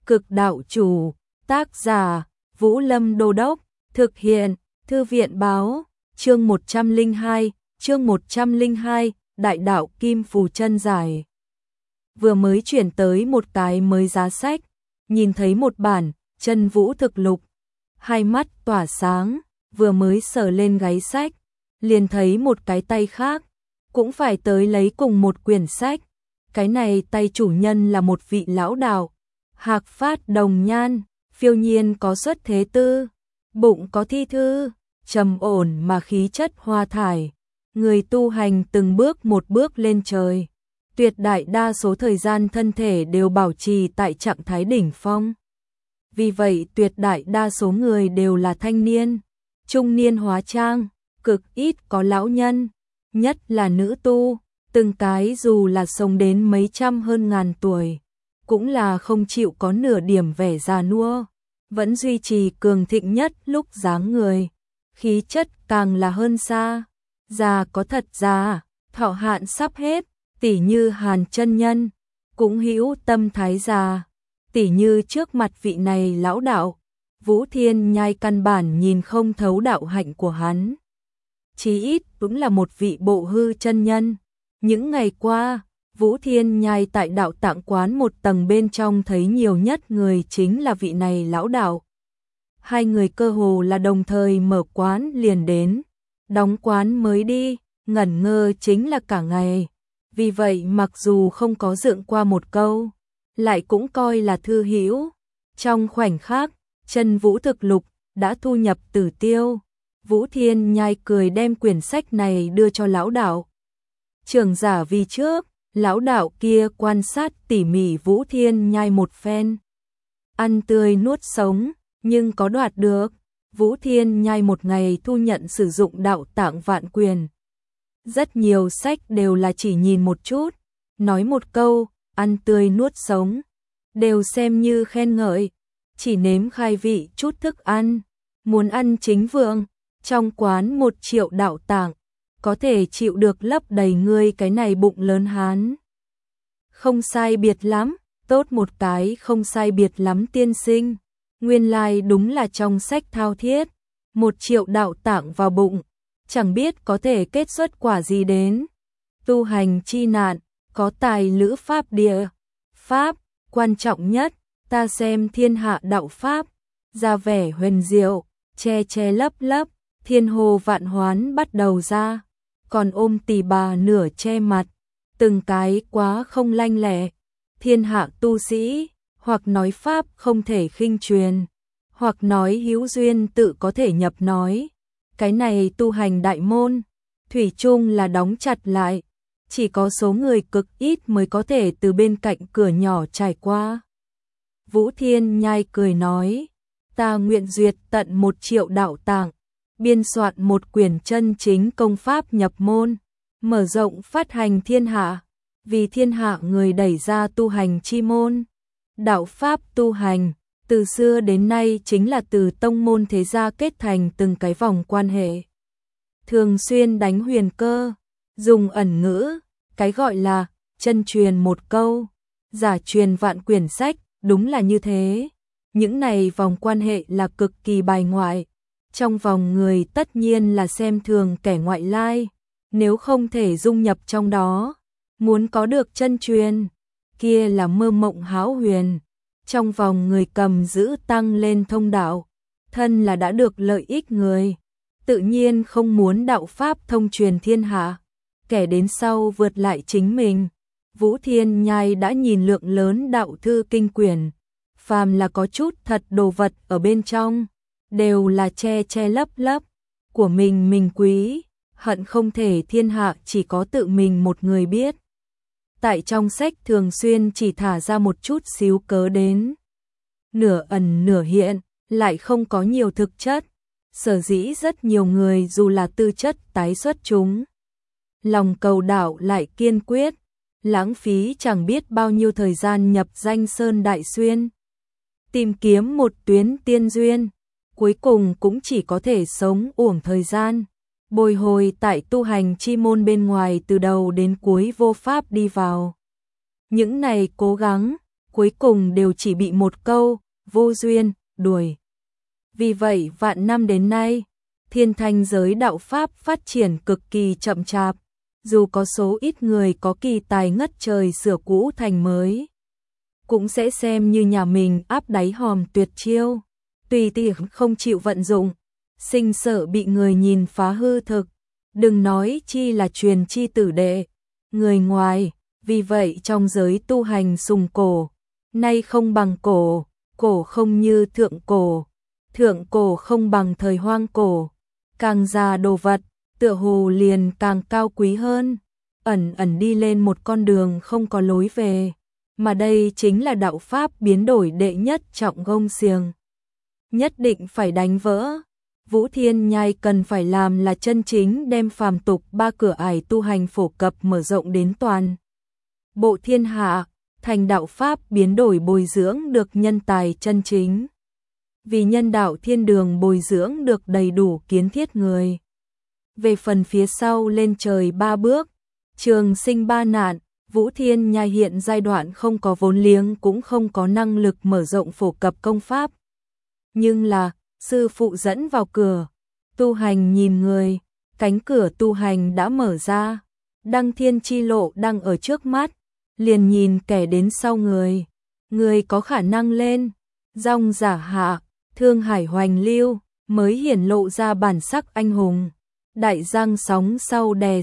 Cực đạo chủ, tác giả, Vũ Lâm Đô Đốc, thực hiện, Thư viện báo, chương 102, Đại đạo Kim Phù Chân Giải. Vừa mới chuyển tới một cái mới giá sách, nhìn thấy một bản, Chân Vũ Thực Lục, hai mắt tỏa sáng, vừa mới sờ lên gáy sách, liền thấy một cái tay khác, cũng phải tới lấy cùng một quyển sách. Cái này tay chủ nhân là một vị lão đạo, hạc phát đồng nhan, phiêu nhiên có xuất thế tư, bụng có thi thư, trầm ổn mà khí chất hoa thải, người tu hành từng bước một bước lên trời, tuyệt đại đa số thời gian thân thể đều bảo trì tại trạng thái đỉnh phong. Vì vậy tuyệt đại đa số người đều là thanh niên, trung niên hóa trang, cực ít có lão nhân, nhất là nữ tu, từng cái dù là sống đến mấy trăm hơn ngàn tuổi, cũng là không chịu có nửa điểm vẻ già nua, vẫn duy trì cường thịnh nhất lúc dáng người, khí chất càng là hơn xa, già có thật già, thọ hạn sắp hết, tỉ như Hàn chân nhân, cũng hữu tâm thái già, tỉ như trước mặt vị này lão đạo, Vũ Thiên Nhai căn bản nhìn không thấu đạo hạnh của hắn. Chí ít cũng là một vị bộ hư chân nhân. Những ngày qua, Vũ Thiên Nhai tại đạo tạng quán một tầng bên trong thấy nhiều nhất người chính là vị này lão đạo. Hai người cơ hồ là đồng thời mở quán liền đến, đóng quán mới đi, ngẩn ngơ chính là cả ngày. Vì vậy mặc dù không có dựng qua một câu, lại cũng coi là thư hữu. Trong khoảnh khắc, Chân Vũ Thực Lục đã thu nhập tử tiêu. Vũ Thiên Nhai cười đem quyển sách này đưa cho lão đạo. Trưởng giả vì trước, lão đạo kia quan sát tỉ mỉ Vũ Thiên Nhai một phen. Ăn tươi nuốt sống, nhưng có đoạt được. Vũ Thiên Nhai một ngày thu nhận sử dụng đạo tạng vạn quyền. Rất nhiều sách đều là chỉ nhìn một chút, nói một câu, ăn tươi nuốt sống, đều xem như khen ngợi, chỉ nếm khai vị chút thức ăn, muốn ăn chính vượng, trong quán 1 triệu đạo tạng, có thể chịu được lấp đầy ngươi cái này bụng lớn hán. Không sai biệt lắm, tốt một cái không sai biệt lắm tiên sinh, nguyên lai đúng là trong sách thao thiết, 1 triệu đạo tạng vào bụng, chẳng biết có thể kết xuất quả gì đến. Tu hành chi nạn, có tài lữ pháp địa, pháp, quan trọng nhất, ta xem thiên hạ đạo pháp, ra vẻ huyền diệu, che che lấp lấp, thiên hồ vạn hoán bắt đầu ra, còn ôm tỳ bà nửa che mặt, từng cái quá không lanh lẹ, thiên hạ tu sĩ, hoặc nói pháp không thể khinh truyền, hoặc nói hữu duyên tự có thể nhập nói. Cái này tu hành đại môn, thủy chung là đóng chặt lại, chỉ có số người cực ít mới có thể từ bên cạnh cửa nhỏ trải qua. Vũ Thiên Nhai cười nói, ta nguyện duyệt tận 1 triệu đạo tạng, biên soạn một quyển chân chính công pháp nhập môn, mở rộng phát hành thiên hạ, vì thiên hạ người đẩy ra tu hành chi môn. Đạo pháp tu hành, từ xưa đến nay chính là từ tông môn thế gia kết thành từng cái vòng quan hệ. Thường xuyên đánh huyền cơ, dùng ẩn ngữ, cái gọi là chân truyền một câu, giả truyền vạn quyển sách, đúng là như thế. Những này vòng quan hệ là cực kỳ bài ngoại. Trong vòng người tất nhiên là xem thường kẻ ngoại lai, nếu không thể dung nhập trong đó, muốn có được chân truyền, kia là mơ mộng hão huyền. Trong vòng người cầm giữ tăng lên thông đạo, thân là đã được lợi ích người, tự nhiên không muốn đạo pháp thông truyền thiên hạ, kẻ đến sau vượt lại chính mình. Vũ Thiên Nhai đã nhìn lượng lớn đạo thư kinh quyển, phàm là có chút thật đồ vật ở bên trong, đều là che che lấp lấp, của mình quý, hận không thể thiên hạ chỉ có tự mình một người biết. Tại trong sách thường xuyên chỉ thả ra một chút xíu cớ đến, nửa ẩn nửa hiện, lại không có nhiều thực chất, sở dĩ rất nhiều người dù là tư chất tái xuất chúng, lòng cầu đạo lại kiên quyết, lãng phí chẳng biết bao nhiêu thời gian nhập danh sơn đại xuyên, tìm kiếm một tuyến tiên duyên, cuối cùng cũng chỉ có thể sống uổng thời gian, bồi hồi tại tu hành chi môn bên ngoài từ đầu đến cuối vô pháp đi vào. Những này cố gắng, cuối cùng đều chỉ bị một câu, vô duyên, đuổi. Vì vậy vạn năm đến nay, thiên thanh giới đạo Pháp phát triển cực kỳ chậm chạp, dù có số ít người có kỳ tài ngất trời sửa cũ thành mới, cũng sẽ xem như nhà mình áp đáy hòm tuyệt chiêu, tùy tiện không chịu vận dụng, sinh sợ bị người nhìn phá hư thực, đừng nói chi là truyền chi tử đệ, người ngoài, vì vậy trong giới tu hành sùng cổ, nay không bằng cổ, cổ không như thượng cổ không bằng thời hoang cổ, càng già đồ vật, tựa hồ liền càng cao quý hơn, ẩn ẩn đi lên một con đường không có lối về, mà đây chính là đạo Pháp biến đổi đệ nhất trọng gông xiềng. Nhất định phải đánh vỡ, Vũ Thiên Nhai cần phải làm là chân chính đem phàm tục ba cửa ải tu hành phổ cập mở rộng đến toàn bộ thiên hạ, thành đạo Pháp biến đổi bồi dưỡng được nhân tài chân chính. Vì nhân đạo thiên đường bồi dưỡng được đầy đủ kiến thiết người. Về phần phía sau lên trời 3 bước, trường sinh 3 nạn, Vũ Thiên Nhai hiện giai đoạn không có vốn liếng cũng không có năng lực mở rộng phổ cập công pháp. Nhưng là, sư phụ dẫn vào cửa, tu hành nhìn người, cánh cửa tu hành đã mở ra, đăng thiên chi lộ đang ở trước mắt, liền nhìn kẻ đến sau người có khả năng lên, rong giả hạ, thương hải hoành lưu, mới hiển lộ ra bản sắc anh hùng. Đại giang sóng sau đè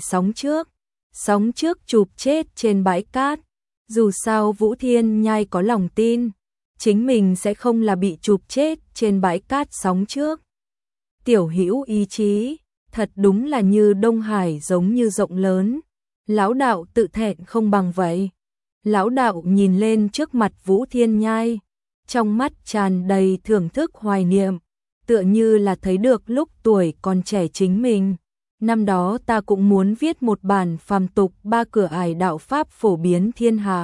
sóng trước chụp chết trên bãi cát, dù sao Vũ Thiên Nhai có lòng tin, chính mình sẽ không là bị chụp chết trên bãi cát sóng trước. Tiểu hữu ý chí, thật đúng là như Đông Hải giống như rộng lớn, lão đạo tự thẹn không bằng vậy. Lão đạo nhìn lên trước mặt Vũ Thiên Nhai, trong mắt tràn đầy thưởng thức hoài niệm, tựa như là thấy được lúc tuổi còn trẻ chính mình. Năm đó ta cũng muốn viết một bản phàm tục ba cửa ải đạo Pháp phổ biến thiên hạ.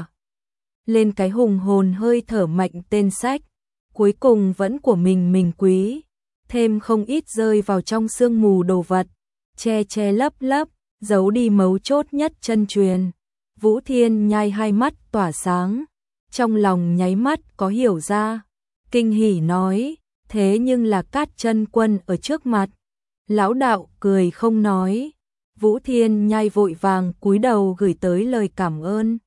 Lên cái hùng hồn hơi thở mạnh tên sách, cuối cùng vẫn của mình quý, thêm không ít rơi vào trong sương mù đồ vật, che lấp, giấu đi mấu chốt nhất chân truyền. Vũ Thiên Nhai hai mắt tỏa sáng, trong lòng nháy mắt có hiểu ra, kinh hỉ nói, thế nhưng là Cát Chân Quân ở trước mặt. Lão đạo cười không nói, Vũ Thiên Nhai vội vàng cúi đầu gửi tới lời cảm ơn.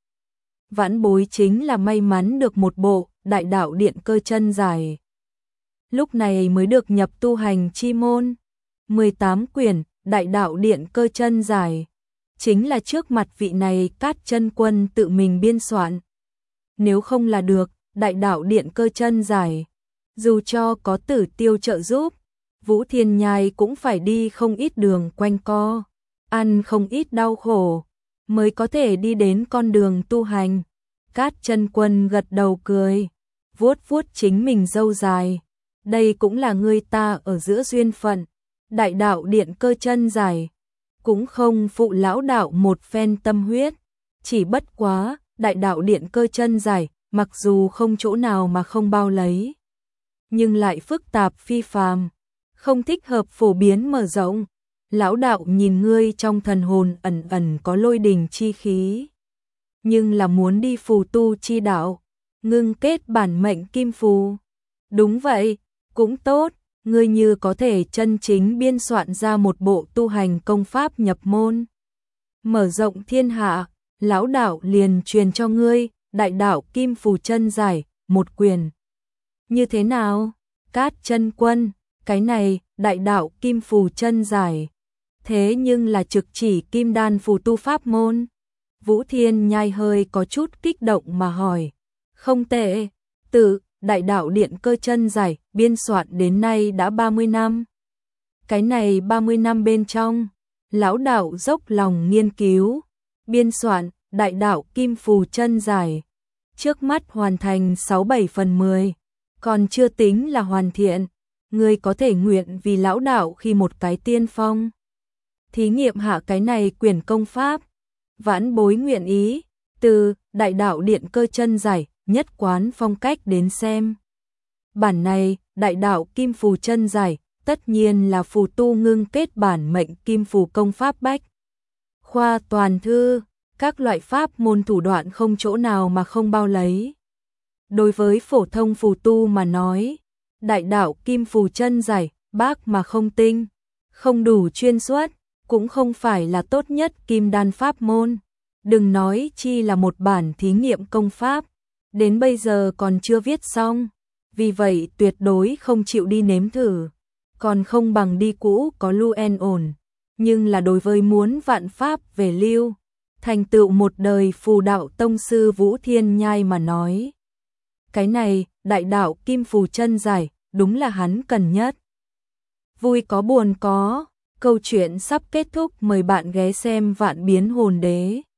Vãn bối chính là may mắn được một bộ Đại Đạo Điện Cơ Chân Giải. Lúc này mới được nhập tu hành chi môn, 18 quyển Đại Đạo Điện Cơ Chân Giải, chính là trước mặt vị này Cát Chân Quân tự mình biên soạn. Nếu không là được Đại Đạo Điện Cơ Chân Giải, dù cho có Tử Tiêu trợ giúp, Vũ Thiên Nhai cũng phải đi không ít đường quanh co, ăn không ít đau khổ, mới có thể đi đến con đường tu hành. Cát Chân Quân gật đầu cười, vuốt chính mình râu dài. Đây cũng là người ta ở giữa duyên phận. Đại Đạo Điện Cơ Chân Giải, cũng không phụ lão đạo một phen tâm huyết. Chỉ bất quá, Đại Đạo Điện Cơ Chân Giải, mặc dù không chỗ nào mà không bao lấy, nhưng lại phức tạp phi phàm, không thích hợp phổ biến mở rộng. Lão đạo nhìn ngươi trong thần hồn ẩn ẩn có lôi đình chi khí, nhưng là muốn đi phù tu chi đạo, ngưng kết bản mệnh kim phù. Đúng vậy, cũng tốt, ngươi như có thể chân chính biên soạn ra một bộ tu hành công pháp nhập môn, mở rộng thiên hạ, lão đạo liền truyền cho ngươi Đại Đạo Kim Phù Chân Giải, một quyển. Như thế nào? Cát Chân Quân, cái này Đại Đạo Kim Phù Chân Giải, thế nhưng là trực chỉ kim đan phù tu pháp môn. Vũ Thiên Nhai hơi có chút kích động mà hỏi. Không tệ, từ Đại Đạo Điện Cơ Chân Giải biên soạn đến nay đã 30 năm. Cái này 30 năm bên trong, lão đạo dốc lòng nghiên cứu, biên soạn Đại Đạo Kim Phù Chân Giải, trước mắt hoàn thành 6-7 phần 10, còn chưa tính là hoàn thiện. Ngươi có thể nguyện vì lão đạo khi một cái tiên phong, thí nghiệm hạ cái này quyển công pháp. Vãn bối nguyện ý, từ Đại Đạo Điện Cơ Chân Giải, nhất quán phong cách đến xem. Bản này, Đại Đạo Kim Phù Chân Giải, tất nhiên là phù tu ngưng kết bản mệnh kim phù công pháp bách khoa toàn thư, các loại pháp môn thủ đoạn không chỗ nào mà không bao lấy. Đối với phổ thông phù tu mà nói, đại đạo kim phù chân giải, bác mà không tinh, không đủ chuyên suất, cũng không phải là tốt nhất kim đan pháp môn. Đừng nói chi là một bản thí nghiệm công pháp, đến bây giờ còn chưa viết xong, vì vậy tuyệt đối không chịu đi nếm thử, còn không bằng đi cũ có lưu en ổn. Nhưng là đối với muốn vạn pháp về lưu, thành tựu một đời phù đạo tông sư Vũ Thiên Nhai mà nói, cái này, đại đạo kim phù chân giải, đúng là hắn cần nhất. Vui có buồn có, câu chuyện sắp kết thúc, mời bạn ghé xem Vạn Biến Hồn Đế.